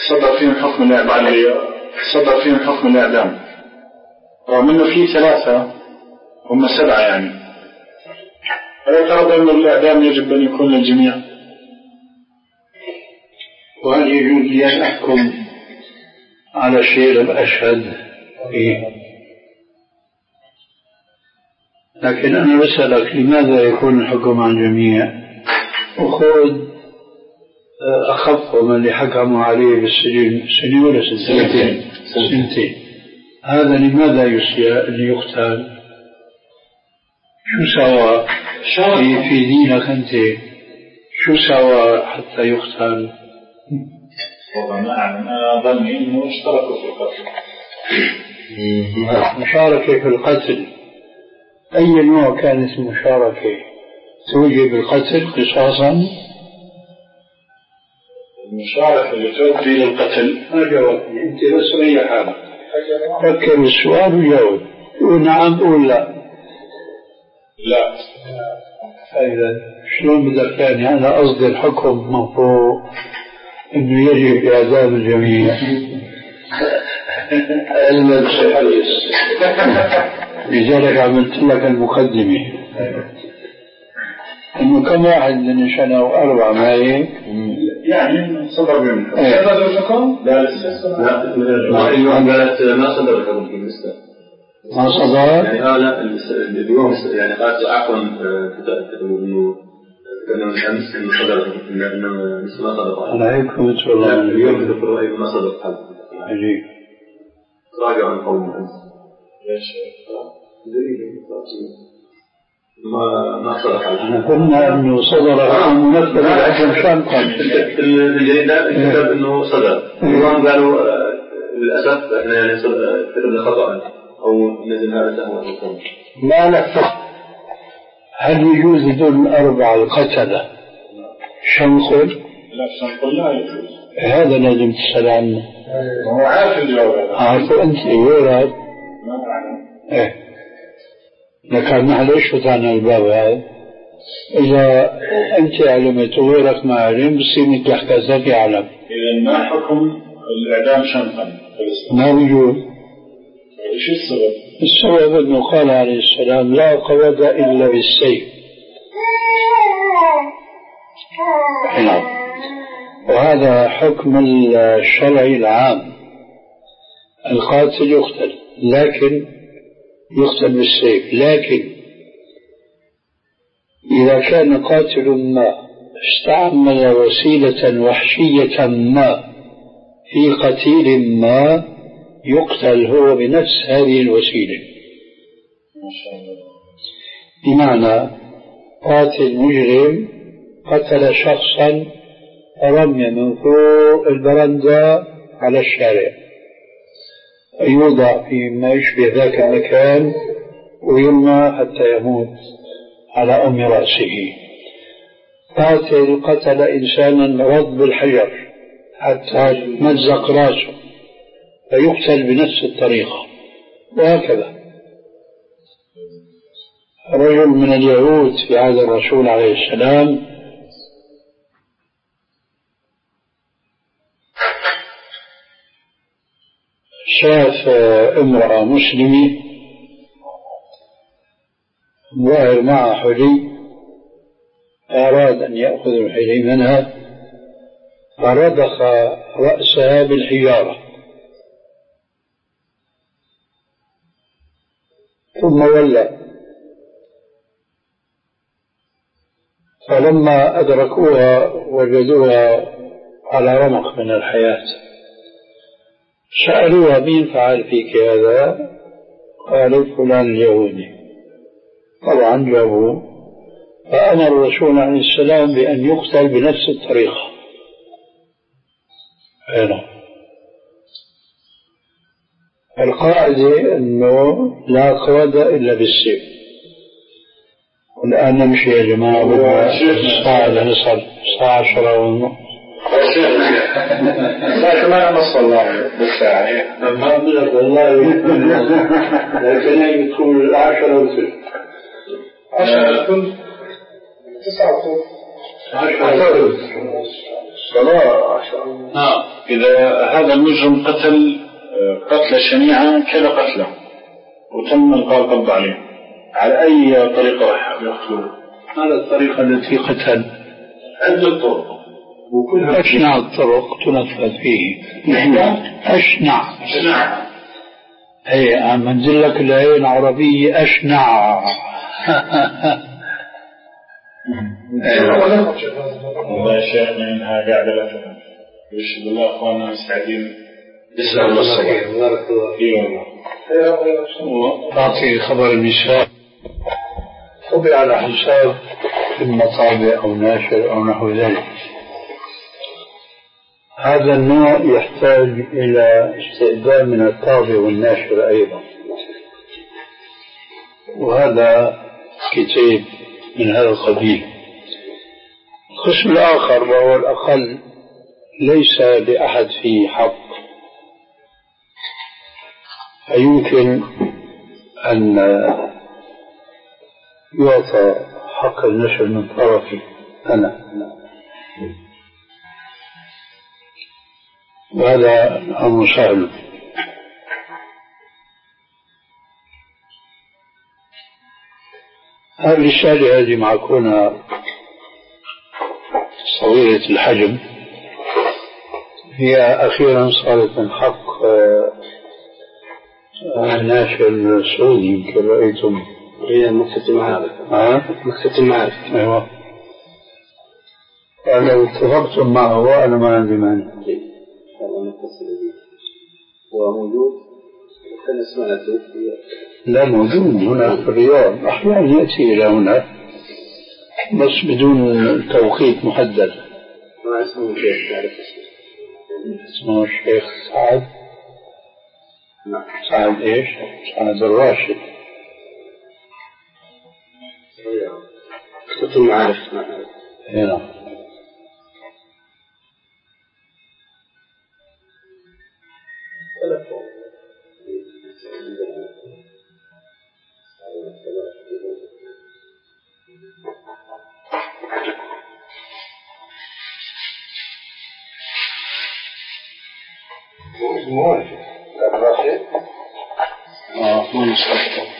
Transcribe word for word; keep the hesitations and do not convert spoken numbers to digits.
صدر فيهم حكم الإعدام صدر فيهم حكم الإعدام رغم أنه في ثلاثة هم سبعة يعني، فيعترض أن الإعدام يجب أن يكون للجميع. وهل يجوز لي أن أحكم على شيء لم أشهد فيه؟ لكن أنا بسألك لماذا يكون الحكم على الجميع وخذ أخفهم اللي حكموا عليه بالسجن سنة ولا سنتين سنتين هذا لماذا يقتل؟ شو سوى في, في دينك أنت؟ شو سوى حتى يقتل؟ والله ما أعلم، أنا ظني إنه اشتركوا في القتل. مشاركة في القتل أي نوع كانت المشاركة؟ توجب القتل قصاصا؟ المشاركة اللي تؤدي للقتل ما جاوبني أنت بس ريح حالك فكر السؤال وجاوب ونعم قول لا. لا إذا شلون بدك يعني؟ أنا قصدي الحكم من فوق إنه يجب إعدام الجميع. علم الحديث لذلك عملت لك المقدمة إنه كم واحد من سنة وأربع ما هيك يعني صدر بيوم صدر الحكم؟ لا لسه ما ما صدر الحكم في المسألة ما صدر يعني اه لا اليوم يعني قال عفوا كتبوا انه كنا من امس انه صدر انه ما صدر. انا هيك فهمت والله. اليوم كتبوا رايه ما صدر حد عجيب راجعوا عن قول امس. ليش؟ ما ما صدر حد. احنا قلنا انه صدر عن ممثل الحكم شامقا في الجريده كتب انه صدر اليوم قالوا للاسف احنا يعني كتبنا خطا أو نزل هذا سهوا ما نفق. هل يجوز دون الأربعة القتلة شنقل؟ لا شنقل لا يجوز. هذا لازم تسأل عنه. هو عارف الجواب. عارفه أنت ويرد؟ ما أعلم. إيه. لكن معلش فتحنا الباب هذا. إذا أنت علمت وغيرك ما علم بصير مثل حكايتك يعلم. إذا ما حكم الإعدام شنقا؟ ما يجوز. إيش السبب؟ السبب أنه قال عليه السلام لا قود إلا بالسيف. نعم. وهذا حكم الشرع العام القاتل يقتل لكن يقتل بالسيف، لكن إذا كان قاتل ما استعمل وسيلة وحشية ما في قتيل ما يقتل هو بنفس هذه الوسيلة. ما شاء الله. بمعنى قاتل مجرم قتل شخصا رمي من فوق البرندة على الشارع يوضع في ما يشبه ذاك المكان ويرمى حتى يموت على أم رأسه. قاتل قتل إنسانا رد بالحجر حتى مزق رأسه فيقتل بنفس الطريقة. وهكذا رجل من اليهود في عهد الرسول عليه السلام شاف امرأة مسلمة ظاهر معها حلي أراد أن يأخذ الحلي منها فرضخ رأسها بالحجارة ثم ولى. فلما أدركوها وجدوها على رمق من الحياة سألوها مين فعل فيك هذا؟ قالوا فلان اليهودي. طبعا جابوه فأمر الرسول عليه السلام بأن يقتل بنفس الطريقة. هنا القاعدة أنه لا قواد إلا بالسيف. والآن نمشي يا جماعة الساعة لنصل الساعة عشرة ونصف. لا كمان نص والله بالساعة. ما أقولك والله لكن يكون العشرة وثلث. عشرة وثلث. تسعة وثلث. عشرة وثلث. آه. إذا هذا المجرم قتل قتل شنيعة كذا قتله وتم إلقاء القبض عليه، على أي طريقة راح يقتلوه؟ على الطريقة التي قتل. عدة طرق وكلها أشنع الطرق تنفذ فيه. أشنع أشنع أي عم أنزل لك الآية العربية أشنع. والله شيخ منها قاعدة لا تفهم. يشهد الله أخواننا مستعدين يسلم الله الصحيح. بارك الله فيك. وأعطي خبر النساء طبع على حساب في المطابع أو ناشر أو نحو ذلك. هذا النوع يحتاج إلى استئذان من الطابع والناشر أيضا، وهذا كتاب من هذا القبيل. القسم الآخر وهو الأقل ليس لأحد فيه حق، فيمكن أن يعطى حق النشر من طرفي أنا، وهذا أمر سهل. هذه الرسالة هذه مع كونها صغيرة الحجم هي أخيرا صارت من حق الناشر السعودي، يمكن رأيتم هي مكتبة المعارف. مكتبة المعارف. أيوة. لو اتفقتم معه وأنا ما عندي مانع. وموجود كان اسمه لا موجود هنا في الرياض، أحيانا يأتي إلى هنا بس بدون توقيت محدد. ما اسمه الشيخ تعرف اسمه الشيخ سعد. نعم. سعد إيش؟ سعد الراشد. كتب المعارف. هنا موافق. اه مو مستقبل.